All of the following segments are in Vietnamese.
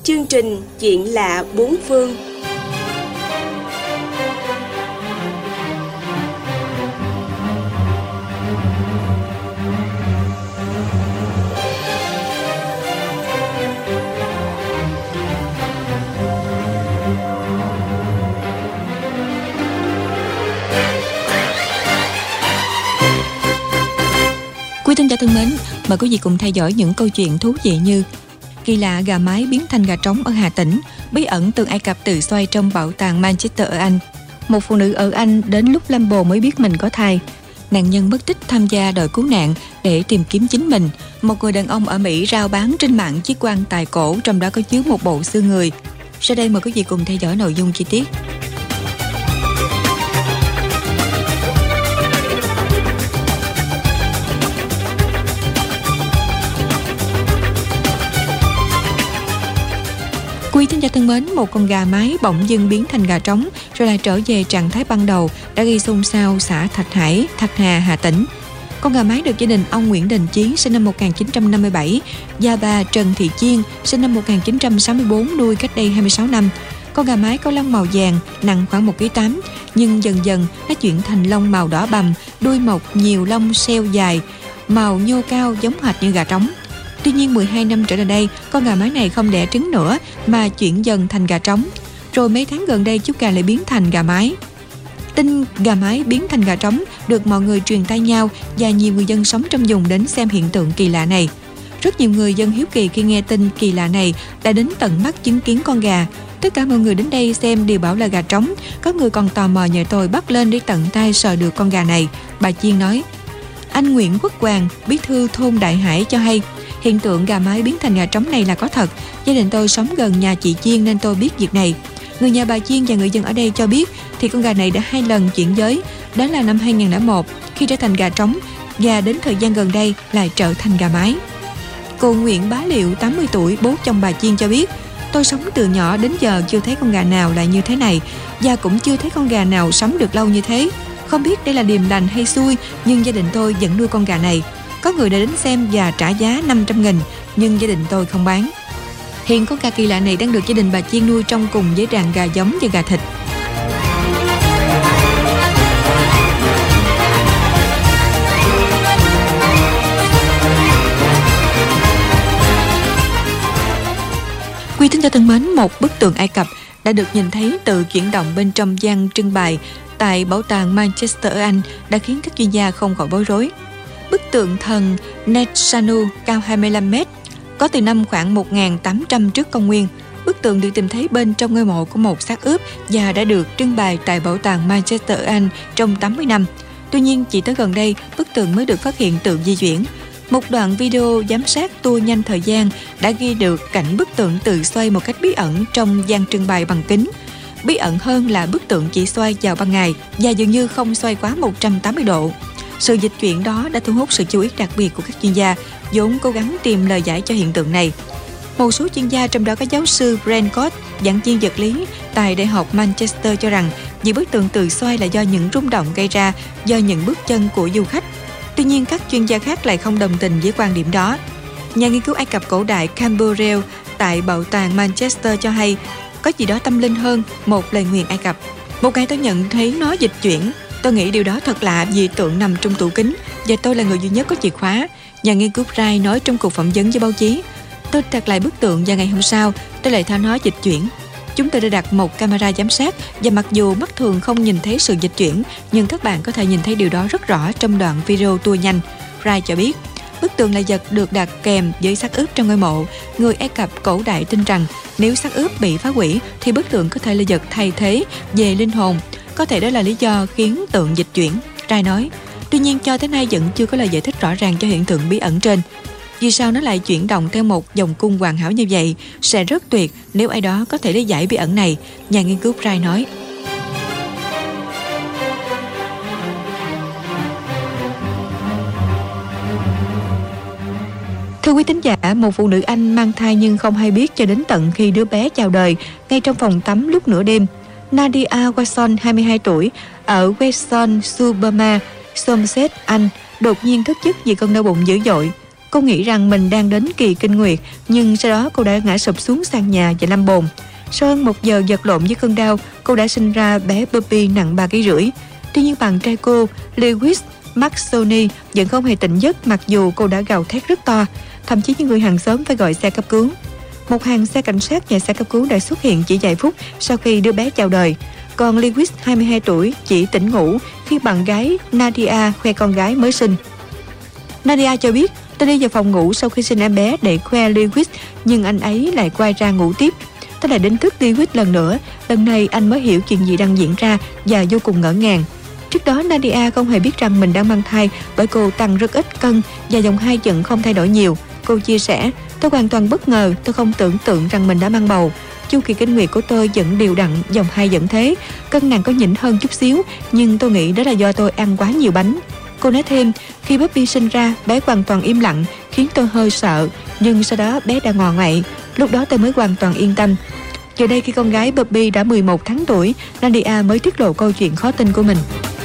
chương trình Chuyện lạ bốn phương. Quý thính giả thân mến, mời quý vị cùng theo dõi những câu chuyện thú vị như kỳ lạ gà mái biến thành gà trống ở Hà Tĩnh, bí ẩn tượng Ai Cập tự xoay trong bảo tàng Manchester ở Anh, một phụ nữ ở Anh đến lúc lâm bồ mới biết mình có thai, nạn nhân mất tích tham gia đội cứu nạn để tìm kiếm chính mình, một người đàn ông ở Mỹ rao bán trên mạng chiếc quan tài cổ trong đó có chứa một bộ xương người. Sau đây mời quý vị cùng theo dõi nội dung chi tiết. Quý thính giả thân mến, một con gà mái bỗng dưng biến thành gà trống rồi lại trở về trạng thái ban đầu đã gây xôn xao xã Thạch Hải, Thạch Hà, Hà Tĩnh. Con gà mái được gia đình ông Nguyễn Đình Chí sinh năm 1957 và bà Trần Thị Chiên sinh năm 1964 nuôi cách đây 26 năm. Con gà mái có lông màu vàng, nặng khoảng 1,8 kg, nhưng dần dần nó chuyển thành lông màu đỏ bầm, đuôi mọc nhiều lông xeo dài, màu nhô cao giống hệt như gà trống. Tuy nhiên 12 năm trở lại đây, con gà mái này không đẻ trứng nữa mà chuyển dần thành gà trống. Rồi mấy tháng gần đây chú gà lại biến thành gà mái. Tin gà mái biến thành gà trống được mọi người truyền tai nhau và nhiều người dân sống trong vùng đến xem hiện tượng kỳ lạ này. Rất nhiều người dân hiếu kỳ khi nghe tin kỳ lạ này đã đến tận mắt chứng kiến con gà. Tất cả mọi người đến đây xem đều bảo là gà trống. Có người còn tò mò nhờ tôi bắt lên để tận tay sờ được con gà này. Bà Chiên nói. Anh Nguyễn Quốc Hoàng, bí thư thôn Đại Hải cho hay, hiện tượng gà mái biến thành gà trống này là có thật. Gia đình tôi sống gần nhà chị Chiên nên tôi biết việc này. Người nhà bà Chiên và người dân ở đây cho biết thì con gà này đã 2 lần chuyển giới. Đó là năm 2001 khi trở thành gà trống và đến thời gian gần đây lại trở thành gà mái. Cô Nguyễn Bá Liệu, 80 tuổi, bố chồng bà Chiên cho biết, tôi sống từ nhỏ đến giờ chưa thấy con gà nào lại như thế này và cũng chưa thấy con gà nào sống được lâu như thế. Không biết đây là điềm lành hay xui nhưng gia đình tôi vẫn nuôi con gà này. Có người đã đến xem và trả giá 500.000 nhưng gia đình tôi không bán. Hiện con gà kỳ lạ này đang được gia đình bà Chiên nuôi trong cùng với đàn gà giống và gà thịt. Quý thính giả thân mến, một bức tượng Ai Cập đã được nhìn thấy tự chuyển động bên trong gian trưng bày tại bảo tàng Manchester ở Anh đã khiến các chuyên gia không khỏi bối rối. Bức tượng thần Netsanu cao 25 mét, có từ năm khoảng 1800 trước công nguyên. Bức tượng được tìm thấy bên trong ngôi mộ của một xác ướp và đã được trưng bày tại bảo tàng Manchester ở Anh trong 80 năm. Tuy nhiên, chỉ tới gần đây, bức tượng mới được phát hiện tự di chuyển. Một đoạn video giám sát tua nhanh thời gian đã ghi được cảnh bức tượng tự xoay một cách bí ẩn trong gian trưng bày bằng kính. Bí ẩn hơn là bức tượng chỉ xoay vào ban ngày và dường như không xoay quá 180 độ. Sự dịch chuyển đó đã thu hút sự chú ý đặc biệt của các chuyên gia vốn cố gắng tìm lời giải cho hiện tượng này. Một số chuyên gia, trong đó có giáo sư Brent Cott, giảng viên vật lý tại Đại học Manchester cho rằng những bức tượng tự xoay là do những rung động gây ra do những bước chân của du khách. Tuy nhiên, các chuyên gia khác lại không đồng tình với quan điểm đó. Nhà nghiên cứu Ai Cập cổ đại Camberell tại bảo tàng Manchester cho hay có gì đó tâm linh hơn một lời nguyền Ai Cập. Một ngày tôi nhận thấy nó dịch chuyển. Tôi nghĩ điều đó thật lạ vì tượng nằm trong tủ kính và tôi là người duy nhất có chìa khóa. Nhà nghiên cứu Wright nói trong cuộc phỏng vấn với báo chí. Tôi đặt lại bức tượng và ngày hôm sau tôi lại thấy nó dịch chuyển. Chúng tôi đã đặt một camera giám sát và mặc dù mắt thường không nhìn thấy sự dịch chuyển nhưng các bạn có thể nhìn thấy điều đó rất rõ trong đoạn video tua nhanh. Wright cho biết bức tượng là vật được đặt kèm với xác ướp trong ngôi mộ. Người Ai Cập cổ đại tin rằng nếu xác ướp bị phá hủy thì bức tượng có thể là vật thay thế về linh hồn. Có thể đó là lý do khiến tượng dịch chuyển, Wright nói. Tuy nhiên cho tới nay vẫn chưa có lời giải thích rõ ràng cho hiện tượng bí ẩn trên. Vì sao nó lại chuyển động theo một vòng cung hoàn hảo như vậy? Sẽ rất tuyệt nếu ai đó có thể lý giải bí ẩn này, nhà nghiên cứu Wright nói. Thưa quý thính giả, một phụ nữ Anh mang thai nhưng không hay biết cho đến tận khi đứa bé chào đời ngay trong phòng tắm lúc nửa đêm. Nadia Watson, 22 tuổi, ở Weston-super-Mare, Somerset, Anh, đột nhiên thức giấc vì cơn đau bụng dữ dội. Cô Cô nghĩ rằng mình đang đến kỳ kinh nguyệt, nhưng sau đó cô đã ngã sụp xuống sàn nhà và lâm bồn. Sau hơn 1 giờ vật lộn với cơn đau, cô đã sinh ra bé Bobby nặng 3,5 kg. Tuy nhiên bạn trai cô, Lewis Maxoni, vẫn không hề tỉnh giấc mặc dù cô đã gào thét rất to. Thậm chí những người hàng xóm phải gọi xe cấp cứu. Một hàng xe cảnh sát và xe cấp cứu đã xuất hiện chỉ vài phút sau khi đứa bé chào đời. Còn Lewis, 22 tuổi, chỉ tỉnh ngủ khi bạn gái Nadia khoe con gái mới sinh. Nadia cho biết, tôi đi vào phòng ngủ sau khi sinh em bé để khoe Lewis, nhưng anh ấy lại quay ra ngủ tiếp. Tôi lại đánh thức Lewis lần nữa, lần này anh mới hiểu chuyện gì đang diễn ra và vô cùng ngỡ ngàng. Trước đó Nadia không hề biết rằng mình đang mang thai bởi cô tăng rất ít cân và vòng 2 vẫn không thay đổi nhiều. Cô chia sẻ, tôi hoàn toàn bất ngờ, tôi không tưởng tượng rằng mình đã mang bầu. Chu kỳ kinh nguyệt của tôi vẫn đều đặn, vòng 2 vẫn thế, cân nặng có nhỉnh hơn chút xíu, nhưng tôi nghĩ đó là do tôi ăn quá nhiều bánh. Cô nói thêm, khi Bobby sinh ra, bé hoàn toàn im lặng, khiến tôi hơi sợ, nhưng sau đó bé đã ngọ nguậy, lúc đó tôi mới hoàn toàn yên tâm. Giờ đây khi con gái Bobby đã 11 tháng tuổi, Nadia mới tiết lộ câu chuyện khó tin của mình.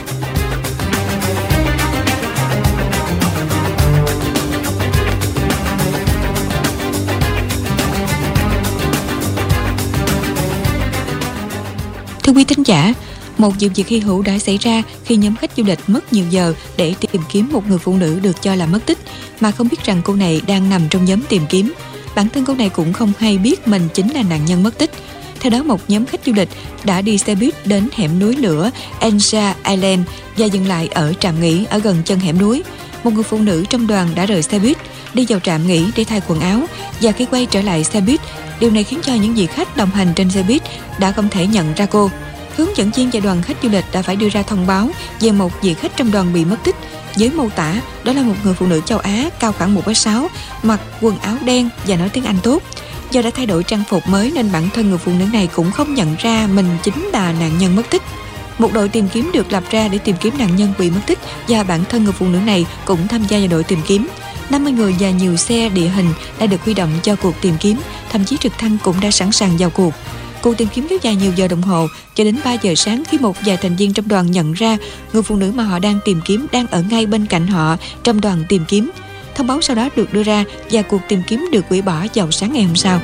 Thưa quý thính giả, một vụ việc hy hữu đã xảy ra khi nhóm khách du lịch mất nhiều giờ để tìm kiếm một người phụ nữ được cho là mất tích, mà không biết rằng cô này đang nằm trong nhóm tìm kiếm. Bản thân cô này cũng không hay biết mình chính là nạn nhân mất tích. Theo đó, một nhóm khách du lịch đã đi xe buýt đến hẻm núi lửa Anja Island và dừng lại ở trạm nghỉ ở gần chân hẻm núi. Một người phụ nữ trong đoàn đã rời xe buýt, đi vào trạm nghỉ để thay quần áo, và khi quay trở lại xe buýt, điều này khiến cho những vị khách đồng hành trên xe buýt đã không thể nhận ra cô. Hướng dẫn viên và đoàn khách du lịch đã phải đưa ra thông báo về một vị khách trong đoàn bị mất tích, với mô tả đó là một người phụ nữ châu Á cao khoảng 1,6 m, mặc quần áo đen và nói tiếng Anh tốt. Do đã thay đổi trang phục mới nên bản thân người phụ nữ này cũng không nhận ra mình chính là nạn nhân mất tích. Một đội tìm kiếm được lập ra để tìm kiếm nạn nhân bị mất tích, và bản thân người phụ nữ này cũng tham gia vào đội tìm kiếm. 50 người và nhiều xe địa hình đã được huy động cho cuộc tìm kiếm, thậm chí trực thăng cũng đã sẵn sàng vào cuộc. Cuộc tìm kiếm kéo dài nhiều giờ đồng hồ, cho đến 3 giờ sáng khi một vài thành viên trong đoàn nhận ra người phụ nữ mà họ đang tìm kiếm đang ở ngay bên cạnh họ trong đoàn tìm kiếm. Thông báo sau đó được đưa ra và cuộc tìm kiếm được hủy bỏ vào sáng ngày hôm sau.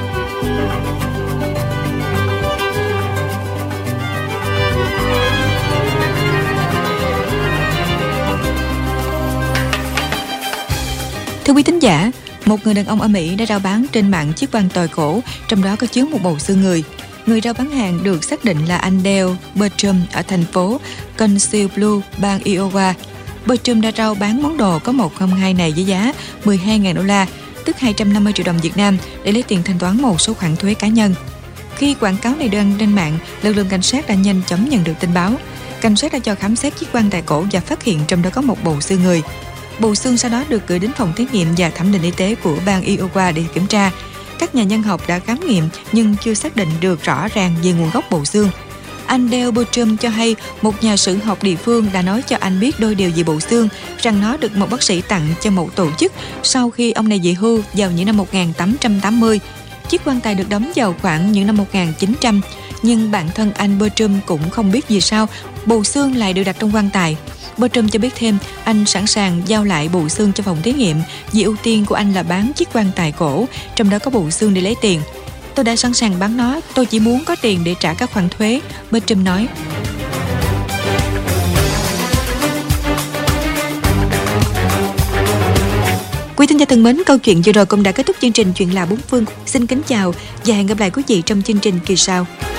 Thưa quý thính giả, một người đàn ông ở Mỹ đã rao bán trên mạng chiếc quan tài cổ, trong đó có chứa một bầu xương người. Người rao bán hàng được xác định là anh Dale Bertram ở thành phố Council Bluffs, bang Iowa. Bertram đã rao bán món đồ có 102 này với giá $12.000, tức 250 triệu đồng Việt Nam, để lấy tiền thanh toán một số khoản thuế cá nhân. Khi quảng cáo này đăng trên mạng, lực lượng cảnh sát đã nhanh chóng nhận được tin báo. Cảnh sát đã cho khám xét chiếc quan tài cổ và phát hiện trong đó có một bầu xương người. Bộ xương sau đó được gửi đến phòng thí nghiệm và thẩm định y tế của bang Iowa để kiểm tra. Các nhà nhân học đã khám nghiệm nhưng chưa xác định được rõ ràng về nguồn gốc bộ xương. Anh Dale Bertram cho hay một nhà sử học địa phương đã nói cho anh biết đôi điều về bộ xương, rằng nó được một bác sĩ tặng cho một tổ chức sau khi ông này về hưu vào những năm 1880. Chiếc quan tài được đóng vào khoảng những năm 1900, nhưng bản thân anh Bertram cũng không biết vì sao bộ xương lại được đặt trong quan tài. Bertram cho biết thêm, anh sẵn sàng giao lại bộ xương cho phòng thí nghiệm vì ưu tiên của anh là bán chiếc quan tài cổ, trong đó có bộ xương để lấy tiền. Tôi đã sẵn sàng bán nó, tôi chỉ muốn có tiền để trả các khoản thuế, Bertram nói. Quý thính giả thân mến, câu chuyện vừa rồi cũng đã kết thúc chương trình Chuyện lạ bốn phương. Xin kính chào và hẹn gặp lại quý vị trong chương trình kỳ sau.